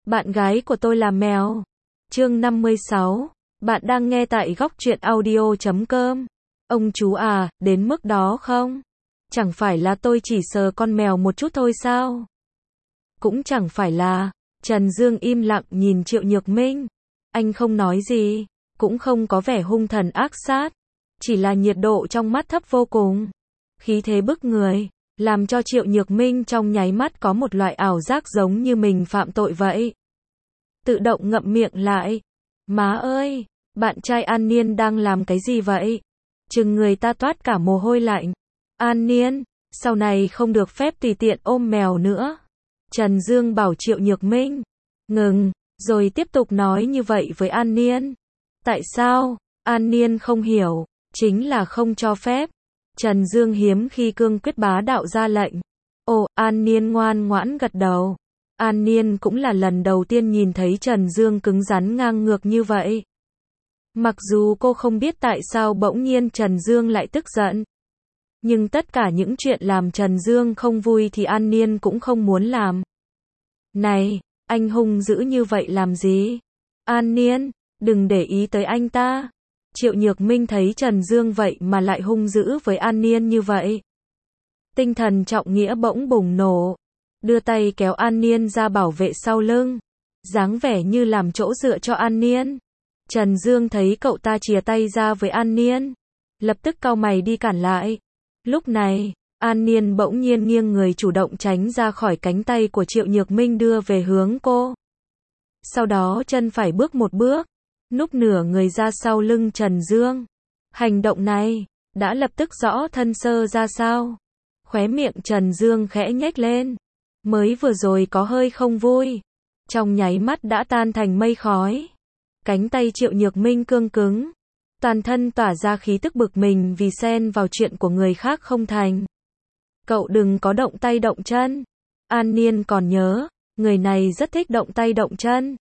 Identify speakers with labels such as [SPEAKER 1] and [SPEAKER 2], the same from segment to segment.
[SPEAKER 1] Bạn gái của tôi là mèo. Chương 56. Bạn đang nghe tại góc truyện audio.com. Ông chú à, đến mức đó không? Chẳng phải là tôi chỉ sờ con mèo một chút thôi sao? Cũng chẳng phải là. Trần Dương im lặng nhìn Triệu Nhược Minh. Anh không nói gì, cũng không có vẻ hung thần ác sát, chỉ là nhiệt độ trong mắt thấp vô cùng. Khí thế bức người, làm cho Triệu Nhược Minh trong nháy mắt có một loại ảo giác giống như mình phạm tội vậy. Tự động ngậm miệng lại. Má ơi, bạn trai An Niên đang làm cái gì vậy? Chừng người ta toát cả mồ hôi lạnh. An Niên, sau này không được phép tùy tiện ôm mèo nữa. Trần Dương bảo Triệu Nhược Minh. Ngừng, rồi tiếp tục nói như vậy với An Niên. Tại sao? An Niên không hiểu, chính là không cho phép. Trần Dương hiếm khi cương quyết bá đạo ra lệnh. Ồ, An Niên ngoan ngoãn gật đầu. An Niên cũng là lần đầu tiên nhìn thấy Trần Dương cứng rắn ngang ngược như vậy. Mặc dù cô không biết tại sao bỗng nhiên Trần Dương lại tức giận. Nhưng tất cả những chuyện làm Trần Dương không vui thì An Niên cũng không muốn làm. Này, anh hung dữ như vậy làm gì? An Niên, đừng để ý tới anh ta. Triệu Nhược Minh thấy Trần Dương vậy mà lại hung dữ với An Niên như vậy. Tinh thần trọng nghĩa bỗng bùng nổ. Đưa tay kéo An Niên ra bảo vệ sau lưng. Dáng vẻ như làm chỗ dựa cho An Niên. Trần Dương thấy cậu ta chìa tay ra với An Niên. Lập tức cau mày đi cản lại. Lúc này, An Niên bỗng nhiên nghiêng người chủ động tránh ra khỏi cánh tay của Triệu Nhược Minh đưa về hướng cô. Sau đó chân phải bước một bước, núp nửa người ra sau lưng Trần Dương. Hành động này, đã lập tức rõ thân sơ ra sao. Khóe miệng Trần Dương khẽ nhếch lên. Mới vừa rồi có hơi không vui, trong nháy mắt đã tan thành mây khói. Cánh tay Triệu Nhược Minh cương cứng, toàn thân tỏa ra khí tức bực mình vì xen vào chuyện của người khác không thành. Cậu đừng có động tay động chân. An Niên còn nhớ, người này rất thích động tay động chân.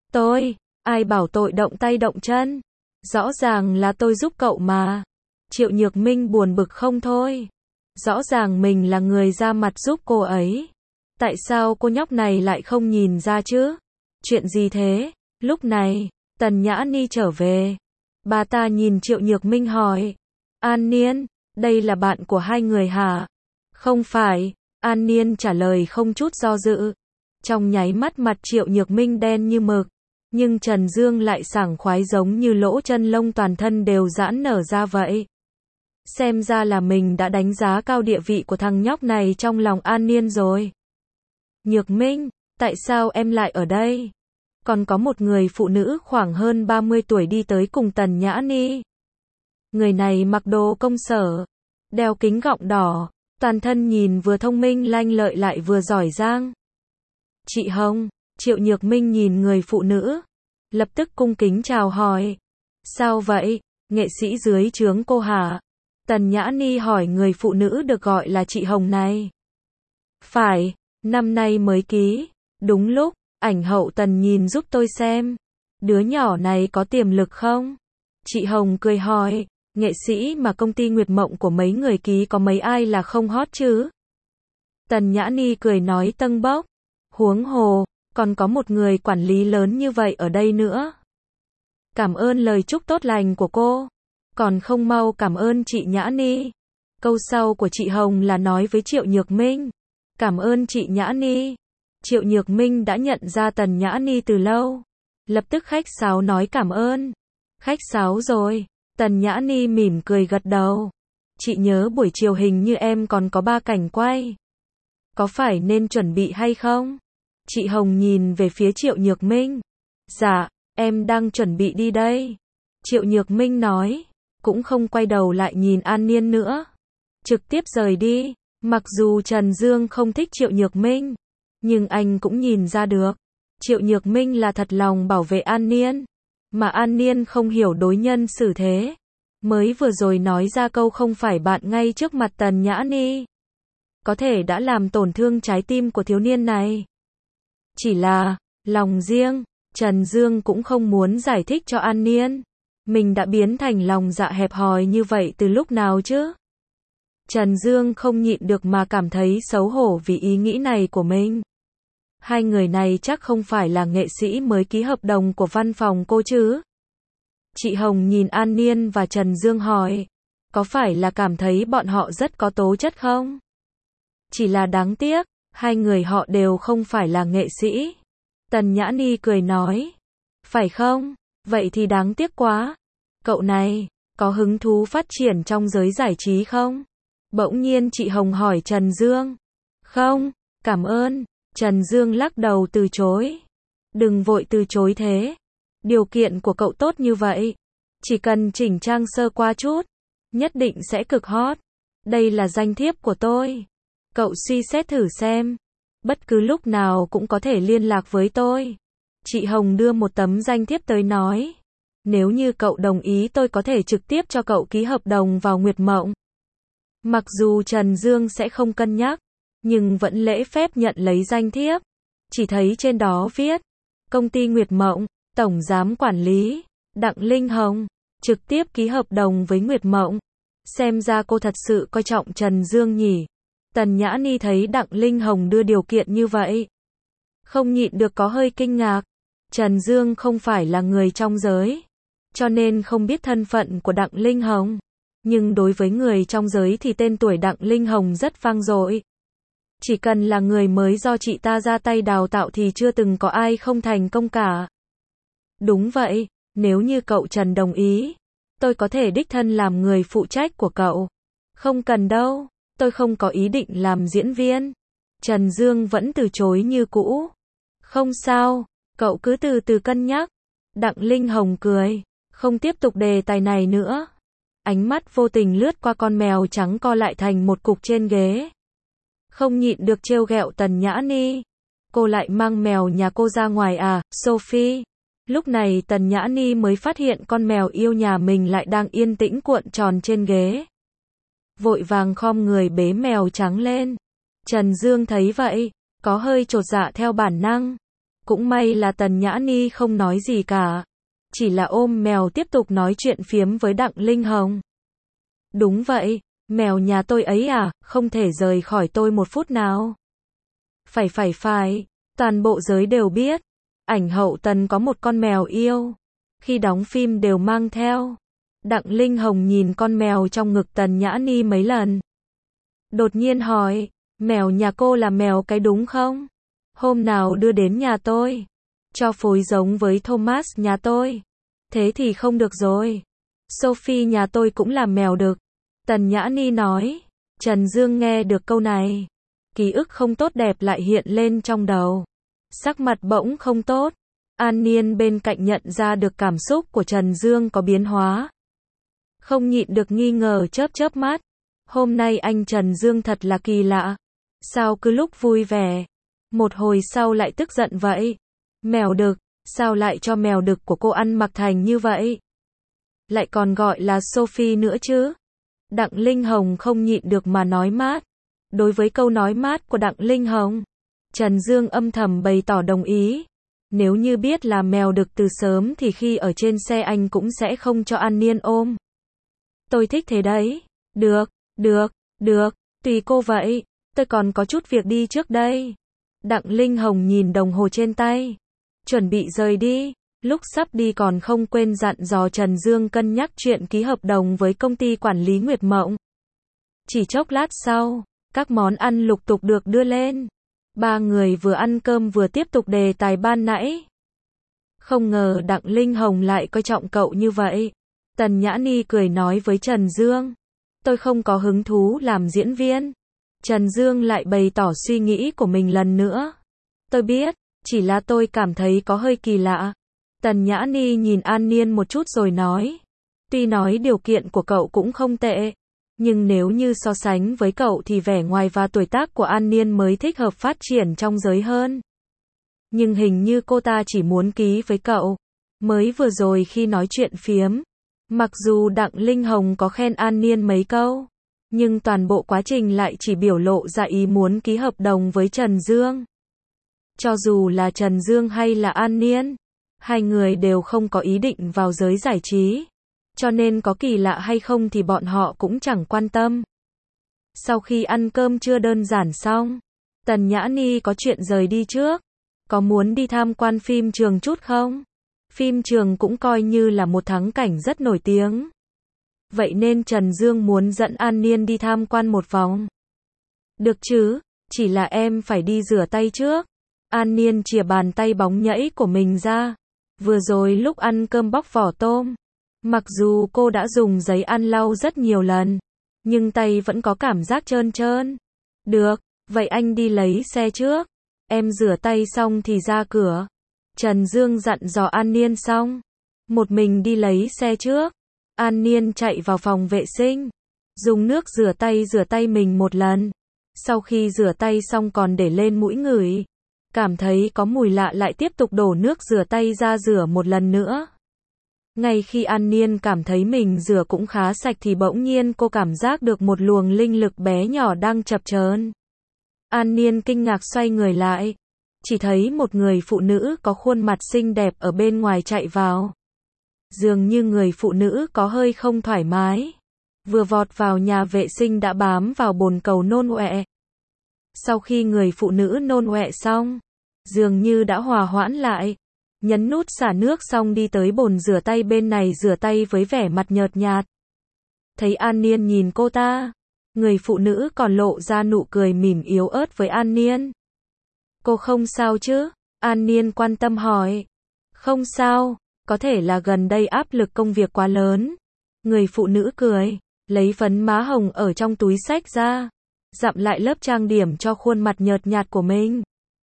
[SPEAKER 1] Ai bảo tội động tay động chân? Rõ ràng là tôi giúp cậu mà. Triệu Nhược Minh buồn bực không thôi. Rõ ràng mình là người ra mặt giúp cô ấy. Tại sao cô nhóc này lại không nhìn ra chứ? Chuyện gì thế? Lúc này, Tần Nhã Ni trở về. Bà ta nhìn Triệu Nhược Minh hỏi. An Niên, đây là bạn của hai người hả? Không phải, An Niên trả lời không chút do dự. Trong nháy mắt mặt Triệu Nhược Minh đen như mực. Nhưng Trần Dương lại sảng khoái giống như lỗ chân lông toàn thân đều giãn nở ra vậy. Xem ra là mình đã đánh giá cao địa vị của thằng nhóc này trong lòng An Niên rồi. Nhược Minh, tại sao em lại ở đây? Còn có một người phụ nữ khoảng hơn 30 tuổi đi tới cùng Tần Nhã Ni. Người này mặc đồ công sở, đeo kính gọng đỏ, toàn thân nhìn vừa thông minh lanh lợi lại vừa giỏi giang. Chị Hồng, Triệu Nhược Minh nhìn người phụ nữ, lập tức cung kính chào hỏi. Sao vậy, nghệ sĩ dưới trướng cô hả? Tần Nhã Ni hỏi người phụ nữ được gọi là chị Hồng này. Phải, năm nay mới ký. Đúng lúc, ảnh hậu Tần nhìn giúp tôi xem. Đứa nhỏ này có tiềm lực không? Chị Hồng cười hỏi, nghệ sĩ mà công ty Nguyệt Mộng của mấy người ký có mấy ai là không hot chứ? Tần Nhã Ni cười nói tâng bốc. Huống hồ, còn có một người quản lý lớn như vậy ở đây nữa. Cảm ơn lời chúc tốt lành của cô. Còn không mau cảm ơn chị Nhã Ni. Câu sau của chị Hồng là nói với Triệu Nhược Minh. Cảm ơn chị Nhã Ni. Triệu Nhược Minh đã nhận ra Tần Nhã Ni từ lâu. Lập tức khách sáo nói cảm ơn. Khách sáo rồi. Tần Nhã Ni mỉm cười gật đầu. Chị nhớ buổi chiều hình như em còn có 3 cảnh quay. Có phải nên chuẩn bị hay không? Chị Hồng nhìn về phía Triệu Nhược Minh. Dạ, em đang chuẩn bị đi đây. Triệu Nhược Minh nói. Cũng không quay đầu lại nhìn An Niên nữa. Trực tiếp rời đi. Mặc dù Trần Dương không thích Triệu Nhược Minh, nhưng anh cũng nhìn ra được. Triệu Nhược Minh là thật lòng bảo vệ An Niên. Mà An Niên không hiểu đối nhân xử thế. Mới vừa rồi nói ra câu không phải bạn ngay trước mặt Tần Nhã Ni. Có thể đã làm tổn thương trái tim của thiếu niên này. Chỉ là, lòng riêng, Trần Dương cũng không muốn giải thích cho An Niên. Mình đã biến thành lòng dạ hẹp hòi như vậy từ lúc nào chứ? Trần Dương không nhịn được mà cảm thấy xấu hổ vì ý nghĩ này của mình. Hai người này chắc không phải là nghệ sĩ mới ký hợp đồng của văn phòng cô chứ? Chị Hồng nhìn An Niên và Trần Dương hỏi. Có phải là cảm thấy bọn họ rất có tố chất không? Chỉ là đáng tiếc, hai người họ đều không phải là nghệ sĩ. Tần Nhã Ni cười nói. Phải không? Vậy thì đáng tiếc quá. Cậu này, có hứng thú phát triển trong giới giải trí không? Bỗng nhiên chị Hồng hỏi Trần Dương. Không, cảm ơn. Trần Dương lắc đầu từ chối. Đừng vội từ chối thế. Điều kiện của cậu tốt như vậy. Chỉ cần chỉnh trang sơ qua chút, nhất định sẽ cực hot. Đây là danh thiếp của tôi. Cậu suy xét thử xem. Bất cứ lúc nào cũng có thể liên lạc với tôi. Chị Hồng đưa một tấm danh thiếp tới nói. Nếu như cậu đồng ý tôi có thể trực tiếp cho cậu ký hợp đồng vào Nguyệt Mộng. Mặc dù Trần Dương sẽ không cân nhắc, nhưng vẫn lễ phép nhận lấy danh thiếp. Chỉ thấy trên đó viết, công ty Nguyệt Mộng, tổng giám quản lý, Đặng Linh Hồng, trực tiếp ký hợp đồng với Nguyệt Mộng. Xem ra cô thật sự coi trọng Trần Dương nhỉ. Tần Nhã Ni thấy Đặng Linh Hồng đưa điều kiện như vậy, không nhịn được có hơi kinh ngạc. Trần Dương không phải là người trong giới, cho nên không biết thân phận của Đặng Linh Hồng. Nhưng đối với người trong giới thì tên tuổi Đặng Linh Hồng rất vang dội. Chỉ cần là người mới do chị ta ra tay đào tạo thì chưa từng có ai không thành công cả. Đúng vậy, nếu như cậu Trần đồng ý, tôi có thể đích thân làm người phụ trách của cậu. Không cần đâu, tôi không có ý định làm diễn viên. Trần Dương vẫn từ chối như cũ. Không sao, cậu cứ từ từ cân nhắc. Đặng Linh Hồng cười, không tiếp tục đề tài này nữa. Ánh mắt vô tình lướt qua con mèo trắng co lại thành một cục trên ghế. Không nhịn được trêu ghẹo Tần Nhã Ni. Cô lại mang mèo nhà cô ra ngoài à, Sophie? Lúc này Tần Nhã Ni mới phát hiện con mèo yêu nhà mình lại đang yên tĩnh cuộn tròn trên ghế. Vội vàng khom người bế mèo trắng lên. Trần Dương thấy vậy, có hơi chột dạ theo bản năng. Cũng may là Tần Nhã Ni không nói gì cả. Chỉ là ôm mèo tiếp tục nói chuyện phiếm với Đặng Linh Hồng. Đúng vậy, mèo nhà tôi ấy à, không thể rời khỏi tôi một phút nào. Phải, toàn bộ giới đều biết. Ảnh hậu Tần có một con mèo yêu. Khi đóng phim đều mang theo. Đặng Linh Hồng nhìn con mèo trong ngực Tần Nhã Ni mấy lần. Đột nhiên hỏi, mèo nhà cô là mèo cái đúng không? Hôm nào đưa đến nhà tôi. Cho phối giống với Thomas nhà tôi. Thế thì không được rồi. Sophie nhà tôi cũng là mèo đực. Tần Nhã Ni nói. Trần Dương nghe được câu này. Ký ức không tốt đẹp lại hiện lên trong đầu. Sắc mặt bỗng không tốt. An Niên bên cạnh nhận ra được cảm xúc của Trần Dương có biến hóa. Không nhịn được nghi ngờ chớp mắt. Hôm nay anh Trần Dương thật là kỳ lạ. Sao cứ lúc vui vẻ, một hồi sau lại tức giận vậy? Mèo đực, sao lại cho mèo đực của cô ăn mặc thành như vậy? Lại còn gọi là Sophie nữa chứ? Đặng Linh Hồng không nhịn được mà nói mát. Đối với câu nói mát của Đặng Linh Hồng, Trần Dương âm thầm bày tỏ đồng ý. Nếu như biết là mèo đực từ sớm thì khi ở trên xe anh cũng sẽ không cho An Niên ôm. Tôi thích thế đấy. Được, tùy cô vậy. Tôi còn có chút việc đi trước đây. Đặng Linh Hồng nhìn đồng hồ trên tay. Chuẩn bị rời đi. Lúc sắp đi còn không quên dặn dò Trần Dương cân nhắc chuyện ký hợp đồng với công ty quản lý Nguyệt Mộng. Chỉ chốc lát sau, các món ăn lục tục được đưa lên. Ba người vừa ăn cơm vừa tiếp tục đề tài ban nãy. Không ngờ Đặng Linh Hồng lại coi trọng cậu như vậy. Tần Nhã Ni cười nói với Trần Dương. Tôi không có hứng thú làm diễn viên. Trần Dương lại bày tỏ suy nghĩ của mình lần nữa. Tôi biết, chỉ là tôi cảm thấy có hơi kỳ lạ. Tần Nhã Ni nhìn An Niên một chút rồi nói. Tuy nói điều kiện của cậu cũng không tệ, nhưng nếu như so sánh với cậu thì vẻ ngoài và tuổi tác của An Niên mới thích hợp phát triển trong giới hơn. Nhưng hình như cô ta chỉ muốn ký với cậu. Mới vừa rồi khi nói chuyện phiếm, mặc dù Đặng Linh Hồng có khen An Niên mấy câu, nhưng toàn bộ quá trình lại chỉ biểu lộ ra ý muốn ký hợp đồng với Trần Dương. Cho dù là Trần Dương hay là An Niên, hai người đều không có ý định vào giới giải trí. Cho nên có kỳ lạ hay không thì bọn họ cũng chẳng quan tâm. Sau khi ăn cơm trưa đơn giản xong, Tần Nhã Ni có chuyện rời đi trước. có muốn đi tham quan phim trường chút không? Phim trường cũng coi như là một thắng cảnh rất nổi tiếng. Vậy nên Trần Dương muốn dẫn An Niên đi tham quan một vòng. Được chứ, chỉ là em phải đi rửa tay trước. An Niên chìa bàn tay bóng nhẫy của mình ra. Vừa rồi lúc ăn cơm bóc vỏ tôm, mặc dù cô đã dùng giấy ăn lau rất nhiều lần, nhưng tay vẫn có cảm giác trơn trơn. Được, vậy anh đi lấy xe trước. Em rửa tay xong thì ra cửa. Trần Dương dặn dò An Niên xong, một mình đi lấy xe trước. An Niên chạy vào phòng vệ sinh, dùng nước rửa tay mình một lần. Sau khi rửa tay xong còn để lên mũi ngửi, cảm thấy có mùi lạ lại tiếp tục đổ nước rửa tay ra rửa một lần nữa. Ngay khi An Niên cảm thấy mình rửa cũng khá sạch thì bỗng nhiên cô cảm giác được một luồng linh lực bé nhỏ đang chập chờn. An Niên kinh ngạc xoay người lại, chỉ thấy một người phụ nữ có khuôn mặt xinh đẹp ở bên ngoài chạy vào. Dường như người phụ nữ có hơi không thoải mái, vừa vọt vào nhà vệ sinh đã bám vào bồn cầu nôn ọe. Sau khi người phụ nữ nôn ọe xong, dường như đã hòa hoãn lại, nhấn nút xả nước xong đi tới bồn rửa tay bên này rửa tay với vẻ mặt nhợt nhạt. Thấy An Niên nhìn cô ta, người phụ nữ còn lộ ra nụ cười mỉm yếu ớt với An Niên. Cô không sao chứ? An Niên quan tâm hỏi. Không sao, có thể là gần đây áp lực công việc quá lớn. Người phụ nữ cười, lấy phấn má hồng ở trong túi xách ra, dặm lại lớp trang điểm cho khuôn mặt nhợt nhạt của mình.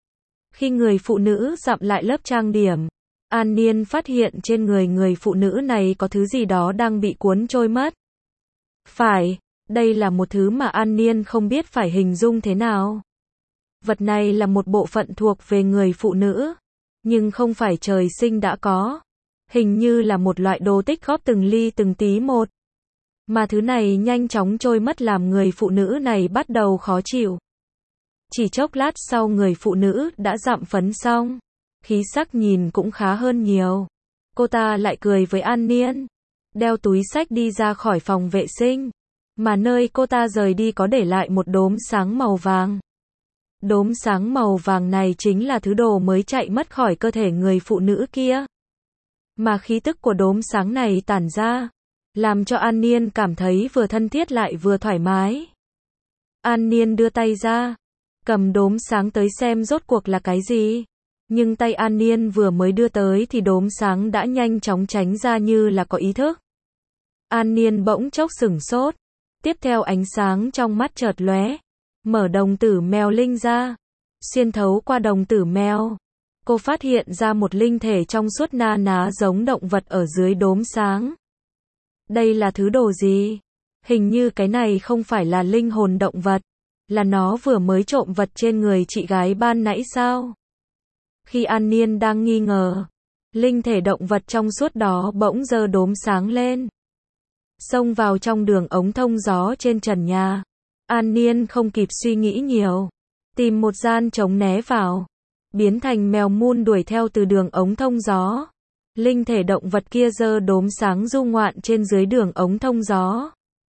[SPEAKER 1] Khi người phụ nữ dặm lại lớp trang điểm, An Niên phát hiện trên người phụ nữ này có thứ gì đó đang bị cuốn trôi mất. Phải, đây là một thứ mà An Niên không biết phải hình dung thế nào. Vật này là một bộ phận thuộc về người phụ nữ, nhưng không phải trời sinh đã có. Hình như là một loại đồ tích góp từng ly từng tí một. Mà thứ này nhanh chóng trôi mất làm người phụ nữ này bắt đầu khó chịu. Chỉ chốc lát sau người phụ nữ đã dặm phấn xong, khí sắc nhìn cũng khá hơn nhiều. Cô ta lại cười với An Niên, đeo túi xách đi ra khỏi phòng vệ sinh, mà nơi cô ta rời đi có để lại một đốm sáng màu vàng. Đốm sáng màu vàng này chính là thứ đồ mới chạy mất khỏi cơ thể người phụ nữ kia. Mà khí tức của đốm sáng này tản ra, làm cho An Niên cảm thấy vừa thân thiết lại vừa thoải mái. An Niên đưa tay ra, cầm đốm sáng tới xem rốt cuộc là cái gì. Nhưng tay An Niên vừa mới đưa tới thì đốm sáng đã nhanh chóng tránh ra như là có ý thức. An Niên bỗng chốc sửng sốt. Tiếp theo ánh sáng trong mắt chợt lóe, mở đồng tử mèo linh ra, xuyên thấu qua đồng tử mèo. Cô phát hiện ra một linh thể trong suốt na ná giống động vật ở dưới đốm sáng. Đây là thứ đồ gì? Hình như cái này không phải là linh hồn động vật, là nó vừa mới trộm vật trên người chị gái ban nãy sao? Khi An Niên đang nghi ngờ, linh thể động vật trong suốt đó bỗng giơ đốm sáng lên, xông vào trong đường ống thông gió trên trần nhà. An Niên không kịp suy nghĩ nhiều, tìm một gian trống né vào, biến thành mèo mun đuổi theo từ đường ống thông gió. Linh thể động vật kia giơ đốm sáng du ngoạn trên dưới đường ống thông gió.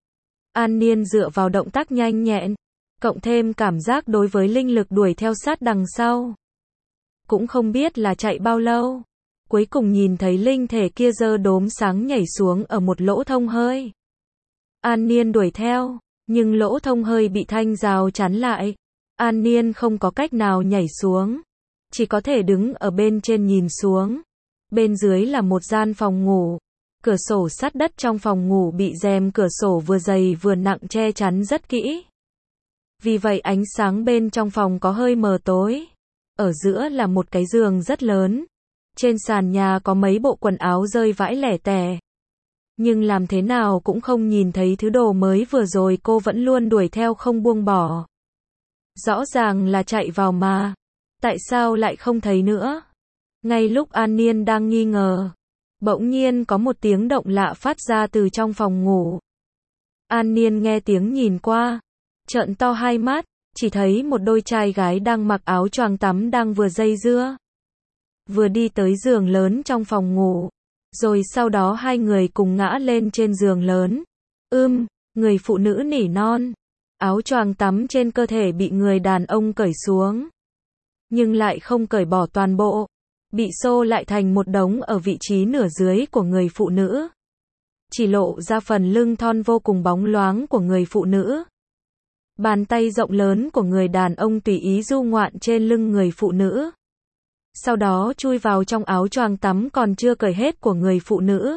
[SPEAKER 1] An Niên dựa vào động tác nhanh nhẹn, cộng thêm cảm giác đối với linh lực đuổi theo sát đằng sau. Cũng không biết là chạy bao lâu, cuối cùng nhìn thấy linh thể kia giơ đốm sáng nhảy xuống ở một lỗ thông hơi. An Niên đuổi theo, nhưng lỗ thông hơi bị thanh rào chắn lại. An Niên không có cách nào nhảy xuống, chỉ có thể đứng ở bên trên nhìn xuống. Bên dưới là một gian phòng ngủ, cửa sổ sắt đất trong phòng ngủ bị rèm cửa sổ vừa dày vừa nặng che chắn rất kỹ. Vì vậy ánh sáng bên trong phòng có hơi mờ tối. Ở giữa là một cái giường rất lớn. Trên sàn nhà có mấy bộ quần áo rơi vãi lẻ tẻ. Nhưng làm thế nào cũng không nhìn thấy thứ đồ mới vừa rồi cô vẫn luôn đuổi theo không buông bỏ. Rõ ràng là chạy vào mà. Tại sao lại không thấy nữa? Ngay lúc An Niên đang nghi ngờ, bỗng nhiên có một tiếng động lạ phát ra từ trong phòng ngủ. An Niên nghe tiếng nhìn qua, trợn to hai mắt, chỉ thấy một đôi trai gái đang mặc áo choàng tắm đang vừa dây dưa, vừa đi tới giường lớn trong phòng ngủ, rồi sau đó hai người cùng ngã lên trên giường lớn. Người phụ nữ nỉ non, áo choàng tắm trên cơ thể bị người đàn ông cởi xuống. nhưng lại không cởi bỏ toàn bộ, bị xô lại thành một đống ở vị trí nửa dưới của người phụ nữ. Chỉ lộ ra phần lưng thon vô cùng bóng loáng của người phụ nữ. Bàn tay rộng lớn của người đàn ông tùy ý du ngoạn trên lưng người phụ nữ. Sau đó chui vào trong áo choàng tắm còn chưa cởi hết của người phụ nữ.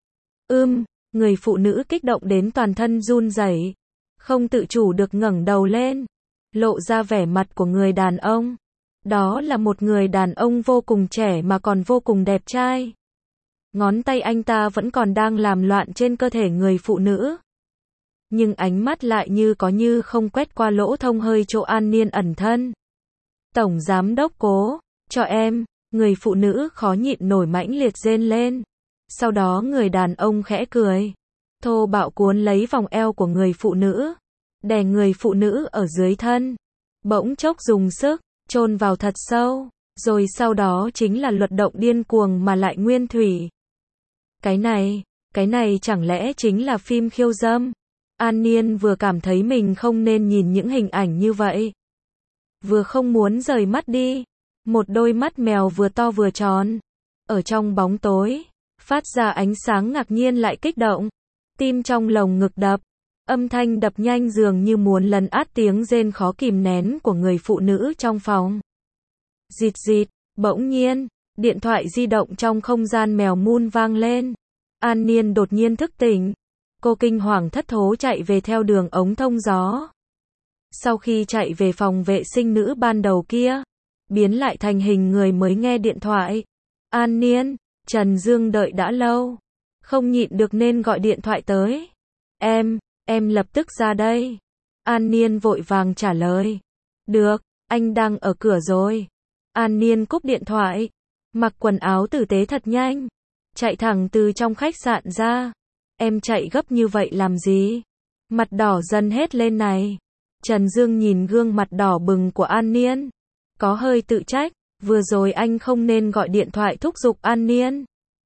[SPEAKER 1] Người phụ nữ kích động đến toàn thân run rẩy, không tự chủ được ngẩng đầu lên, lộ ra vẻ mặt của người đàn ông. Đó là một người đàn ông vô cùng trẻ mà còn vô cùng đẹp trai. Ngón tay anh ta vẫn còn đang làm loạn trên cơ thể người phụ nữ. Nhưng ánh mắt lại như có như không quét qua lỗ thông hơi chỗ An Niên ẩn thân. Tổng giám đốc cố, cho em, người phụ nữ khó nhịn nổi mãnh liệt rên lên. Sau đó người đàn ông khẽ cười, thô bạo cuốn lấy vòng eo của người phụ nữ, đè người phụ nữ ở dưới thân. Bỗng chốc dùng sức, chôn vào thật sâu, rồi sau đó chính là luật động điên cuồng mà lại nguyên thủy. Cái này chẳng lẽ chính là phim khiêu dâm? An Niên vừa cảm thấy mình không nên nhìn những hình ảnh như vậy, vừa không muốn rời mắt đi. Một đôi mắt mèo vừa to vừa tròn, ở trong bóng tối, phát ra ánh sáng ngạc nhiên lại kích động. Tim trong lồng ngực đập, âm thanh đập nhanh dường như muốn lấn át tiếng rên khó kìm nén của người phụ nữ trong phòng. Rịt rịt, bỗng nhiên, điện thoại di động trong không gian mèo mun vang lên. An Niên đột nhiên thức tỉnh. Cô kinh hoàng thất thố chạy về theo đường ống thông gió. Sau khi chạy về phòng vệ sinh nữ ban đầu kia, biến lại thành hình người mới nghe điện thoại. An Niên, Trần Dương đợi đã lâu, không nhịn được nên gọi điện thoại tới. Em lập tức ra đây. An Niên vội vàng trả lời. Được, anh đang ở cửa rồi. An Niên cúp điện thoại, mặc quần áo tử tế thật nhanh, chạy thẳng từ trong khách sạn ra. Em chạy gấp như vậy làm gì? Mặt đỏ dần hết lên này. Trần Dương nhìn gương mặt đỏ bừng của An Niên, có hơi tự trách, vừa rồi anh không nên gọi điện thoại thúc giục An Niên.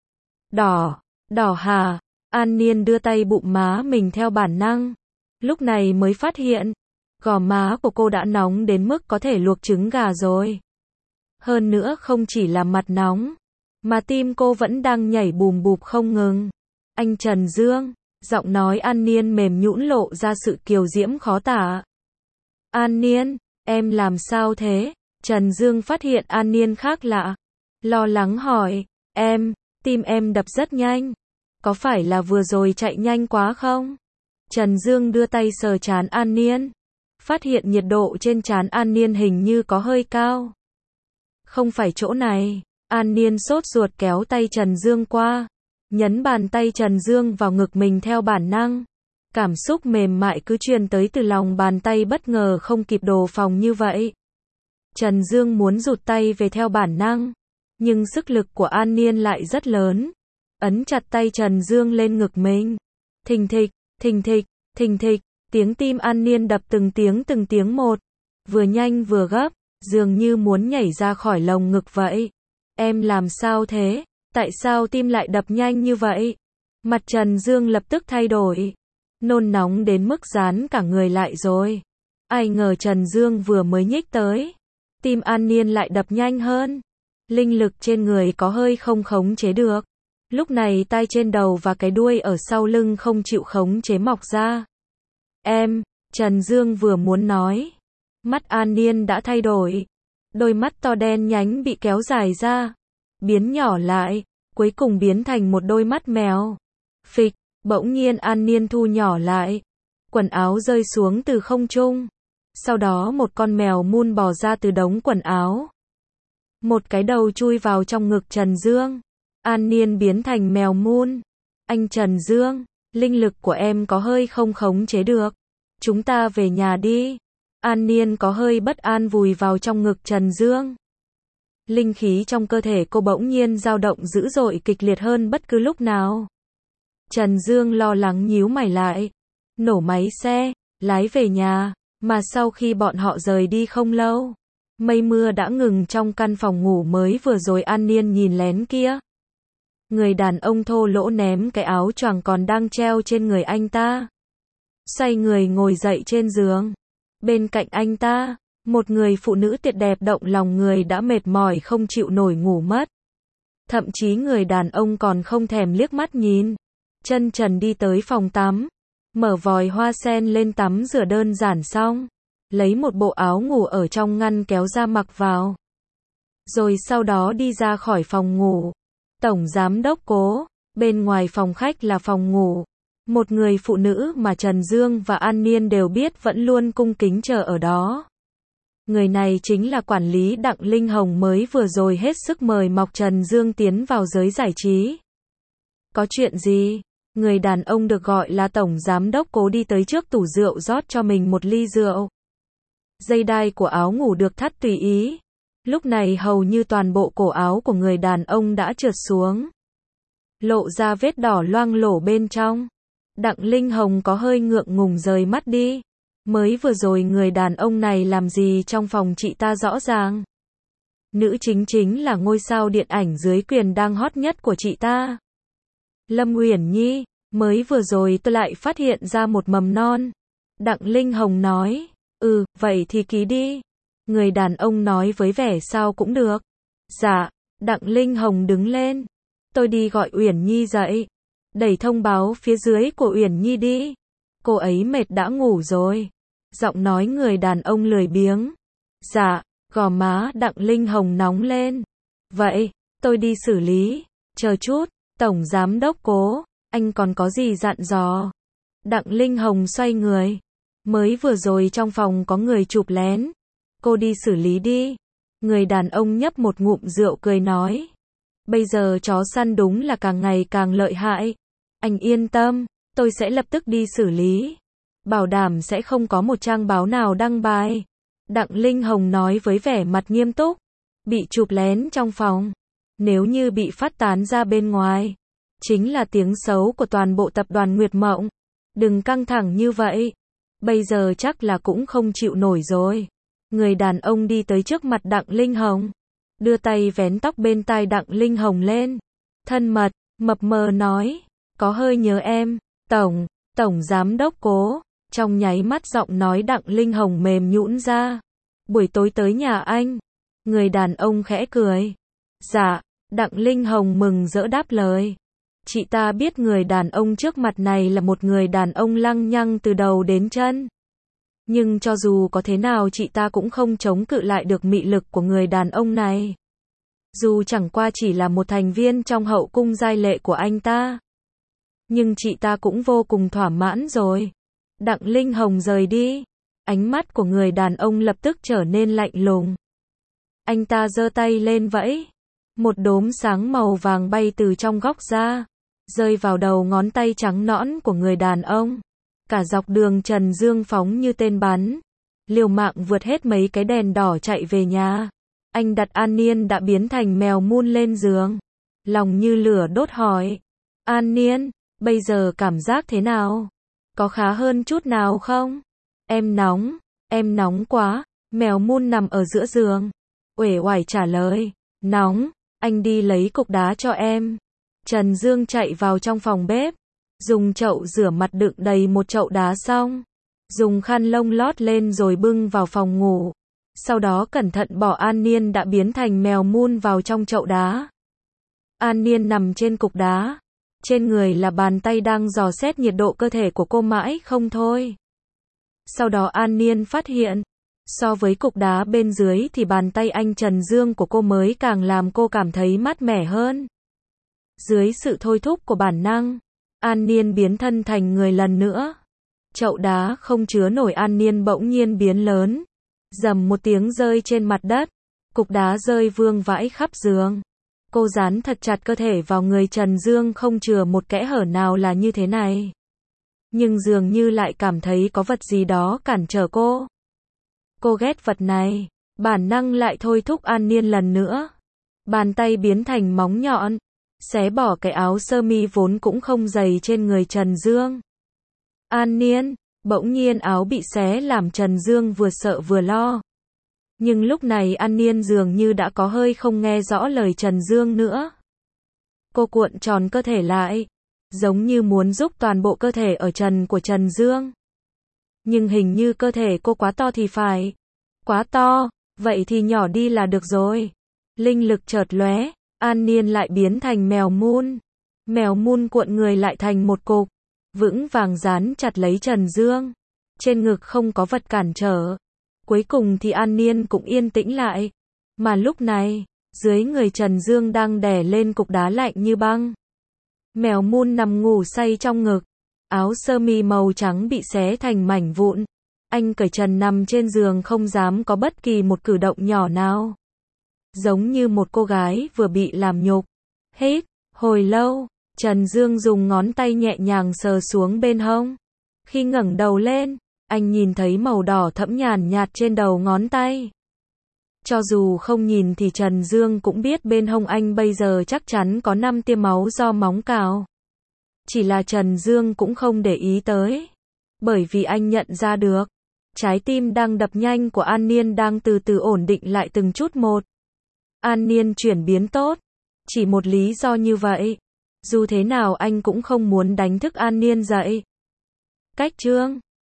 [SPEAKER 1] Đỏ hả? An Niên đưa tay bụng má mình theo bản năng, lúc này mới phát hiện, gò má của cô đã nóng đến mức có thể luộc trứng gà rồi. Hơn nữa không chỉ là mặt nóng, mà tim cô vẫn đang nhảy bùm bụp không ngừng. Anh Trần Dương, giọng nói An Niên mềm nhũn lộ ra sự kiều diễm khó tả. An Niên, em làm sao thế? Trần Dương phát hiện An Niên khác lạ, lo lắng hỏi, tim em đập rất nhanh, có phải là vừa rồi chạy nhanh quá không? Trần Dương đưa tay sờ trán An Niên, phát hiện nhiệt độ trên trán An Niên hình như có hơi cao. Không phải chỗ này. An Niên sốt ruột kéo tay Trần Dương qua, nhấn bàn tay Trần Dương vào ngực mình theo bản năng. Cảm xúc mềm mại cứ truyền tới từ lòng bàn tay bất ngờ không kịp đề phòng như vậy. Trần Dương muốn rụt tay về theo bản năng, nhưng sức lực của An Niên lại rất lớn, ấn chặt tay Trần Dương lên ngực mình. Thình thịch, thình thịch, thình thịch, tiếng tim An Niên đập từng tiếng một, vừa nhanh vừa gấp, dường như muốn nhảy ra khỏi lồng ngực vậy. Em làm sao thế? Tại sao tim lại đập nhanh như vậy? Mặt Trần Dương lập tức thay đổi, nôn nóng đến mức dán cả người lại rồi. Ai ngờ Trần Dương vừa mới nhích tới, tim An Niên lại đập nhanh hơn. Linh lực trên người có hơi không khống chế được. Lúc này tai trên đầu và cái đuôi ở sau lưng không chịu khống chế mọc ra. Trần Dương vừa muốn nói, mắt An Niên đã thay đổi. Đôi mắt to đen nhánh bị kéo dài ra, biến nhỏ lại, cuối cùng biến thành một đôi mắt mèo. Phịch, bỗng nhiên An Niên thu nhỏ lại, quần áo rơi xuống từ không trung. Sau đó một con mèo mun bò ra từ đống quần áo. Một cái đầu chui vào trong ngực Trần Dương. An Niên biến thành mèo mun. Anh Trần Dương, linh lực của em có hơi không khống chế được. Chúng ta về nhà đi. An Niên có hơi bất an vùi vào trong ngực Trần Dương. Linh khí trong cơ thể cô bỗng nhiên dao động dữ dội kịch liệt hơn bất cứ lúc nào. Trần Dương lo lắng nhíu mày lại, nổ máy xe, lái về nhà, mà sau khi bọn họ rời đi không lâu, mây mưa đã ngừng trong căn phòng ngủ mới vừa rồi An Niên nhìn lén kia. Người đàn ông thô lỗ ném cái áo choàng còn đang treo trên người anh ta, xoay người ngồi dậy trên giường. Bên cạnh anh ta, Một người phụ nữ tuyệt đẹp động lòng người đã mệt mỏi không chịu nổi ngủ mất. Thậm chí người đàn ông còn không thèm liếc mắt nhìn. Chân trần đi tới phòng tắm. Mở vòi hoa sen lên tắm rửa đơn giản xong. Lấy một bộ áo ngủ ở trong ngăn kéo ra mặc vào. Rồi sau đó đi ra khỏi phòng ngủ. Tổng giám đốc Cố. Bên ngoài phòng khách là phòng ngủ. Một người phụ nữ mà Trần Dương và An Niên đều biết vẫn luôn cung kính chờ ở đó. Người này chính là quản lý Đặng Linh Hồng mới vừa rồi hết sức mời mọc Trần Dương tiến vào giới giải trí. Có chuyện gì? Người đàn ông được gọi là Tổng Giám đốc Cố đi tới trước tủ rượu rót cho mình một ly rượu. Dây đai của áo ngủ được thắt tùy ý. Lúc này hầu như toàn bộ cổ áo của người đàn ông đã trượt xuống. Lộ ra vết đỏ loang lổ bên trong. Đặng Linh Hồng có hơi ngượng ngùng rời mắt đi. Mới vừa rồi người đàn ông này làm gì trong phòng chị ta rõ ràng. Nữ chính là ngôi sao điện ảnh dưới quyền đang hot nhất của chị ta. Lâm Uyển Nhi, mới vừa rồi tôi lại phát hiện ra một mầm non. Đặng Linh Hồng nói, vậy thì ký đi. Người đàn ông nói với vẻ sao cũng được. Dạ, Đặng Linh Hồng đứng lên. Tôi đi gọi Uyển Nhi dậy. Đẩy thông báo phía dưới của Uyển Nhi đi. Cô ấy mệt đã ngủ rồi. Giọng nói người đàn ông lười biếng. Dạ, gò má Đặng Linh Hồng nóng lên. Vậy, tôi đi xử lý. Chờ chút, Tổng Giám đốc Cố, anh còn có gì dặn dò? Đặng Linh Hồng xoay người. Mới vừa rồi trong phòng có người chụp lén. Cô đi xử lý đi. Người đàn ông nhấp một ngụm rượu cười nói. Bây giờ chó săn đúng là càng ngày càng lợi hại. Anh yên tâm, tôi sẽ lập tức đi xử lý. Bảo đảm sẽ không có một trang báo nào đăng bài. Đặng Linh Hồng nói với vẻ mặt nghiêm túc. Bị chụp lén trong phòng. Nếu như bị phát tán ra bên ngoài. Chính là tiếng xấu của toàn bộ tập đoàn Nguyệt Mộng. Đừng căng thẳng như vậy. Bây giờ chắc là cũng không chịu nổi rồi. Người đàn ông đi tới trước mặt Đặng Linh Hồng. Đưa tay vén tóc bên tai Đặng Linh Hồng lên. Thân mật, mập mờ nói. Có hơi nhớ em. Tổng Giám đốc Cố. Trong nháy mắt giọng nói Đặng Linh Hồng mềm nhũn ra. Buổi tối tới nhà anh. Người đàn ông khẽ cười. Dạ, Đặng Linh Hồng mừng rỡ đáp lời. Chị ta biết người đàn ông trước mặt này là một người đàn ông lăng nhăng từ đầu đến chân. Nhưng cho dù có thế nào chị ta cũng không chống cự lại được mị lực của người đàn ông này. Dù chẳng qua chỉ là một thành viên trong hậu cung giai lệ của anh ta. Nhưng chị ta cũng vô cùng thỏa mãn rồi. Đặng Linh Hồng rời đi. Ánh mắt của người đàn ông lập tức trở nên lạnh lùng. Anh ta giơ tay lên vẫy. Một đốm sáng màu vàng bay từ trong góc ra. Rơi vào đầu ngón tay trắng nõn của người đàn ông. Cả dọc đường Trần Dương phóng như tên bắn. Liều mạng vượt hết mấy cái đèn đỏ chạy về nhà. Anh đặt An Niên đã biến thành mèo mun lên giường. Lòng như lửa đốt hỏi. An Niên, bây giờ cảm giác thế nào? Có khá hơn chút nào không? Em nóng quá. Mèo mun nằm ở giữa giường. Uể oải trả lời. Nóng, anh đi lấy cục đá cho em. Trần Dương chạy vào trong phòng bếp. Dùng chậu rửa mặt đựng đầy một chậu đá xong. Dùng khăn lông lót lên rồi bưng vào phòng ngủ. Sau đó cẩn thận bỏ An Niên đã biến thành mèo mun vào trong chậu đá. An Niên nằm trên cục đá. Trên người là bàn tay đang dò xét nhiệt độ cơ thể của cô mãi không thôi. Sau đó An Niên phát hiện. So với cục đá bên dưới thì bàn tay anh Trần Dương của cô mới càng làm cô cảm thấy mát mẻ hơn. Dưới sự thôi thúc của bản năng, An Niên biến thân thành người lần nữa. Chậu đá không chứa nổi An Niên bỗng nhiên biến lớn. Rầm một tiếng rơi trên mặt đất. Cục đá rơi vương vãi khắp giường. Cô dán thật chặt cơ thể vào người Trần Dương không chừa một kẽ hở nào là như thế này. Nhưng dường như lại cảm thấy có vật gì đó cản trở cô. Cô ghét vật này. Bản năng lại thôi thúc An Niên lần nữa. Bàn tay biến thành móng nhọn. Xé bỏ cái áo sơ mi vốn cũng không dày trên người Trần Dương. An Niên, bỗng nhiên áo bị xé làm Trần Dương vừa sợ vừa lo. Nhưng lúc này An Niên dường như đã có hơi không nghe rõ lời Trần Dương nữa. Cô cuộn tròn cơ thể lại, giống như muốn giúp toàn bộ cơ thể ở trần của Trần Dương. Nhưng hình như cơ thể cô quá to thì phải. Quá to, vậy thì nhỏ đi là được rồi. Linh lực chợt lóe, An Niên lại biến thành mèo mun. Mèo mun cuộn người lại thành một cục, vững vàng dán chặt lấy Trần Dương. Trên ngực không có vật cản trở. Cuối cùng thì An Niên cũng yên tĩnh lại. Mà lúc này, dưới người Trần Dương đang đè lên cục đá lạnh như băng. Mèo mun nằm ngủ say trong ngực. Áo sơ mi màu trắng bị xé thành mảnh vụn. Anh cởi trần nằm trên giường không dám có bất kỳ một cử động nhỏ nào. Giống như một cô gái vừa bị làm nhục. Hít, hồi lâu, Trần Dương dùng ngón tay nhẹ nhàng sờ xuống bên hông. Khi ngẩng đầu lên, anh nhìn thấy màu đỏ thẫm nhàn nhạt trên đầu ngón tay. Cho dù không nhìn thì Trần Dương cũng biết bên hông anh bây giờ chắc chắn có 5 tia máu do móng cào. Chỉ là Trần Dương cũng không để ý tới. Bởi vì anh nhận ra được, trái tim đang đập nhanh của An Niên đang từ từ ổn định lại từng chút một. An Niên chuyển biến tốt. Chỉ một lý do như vậy. Dù thế nào anh cũng không muốn đánh thức An Niên dậy. Cách chương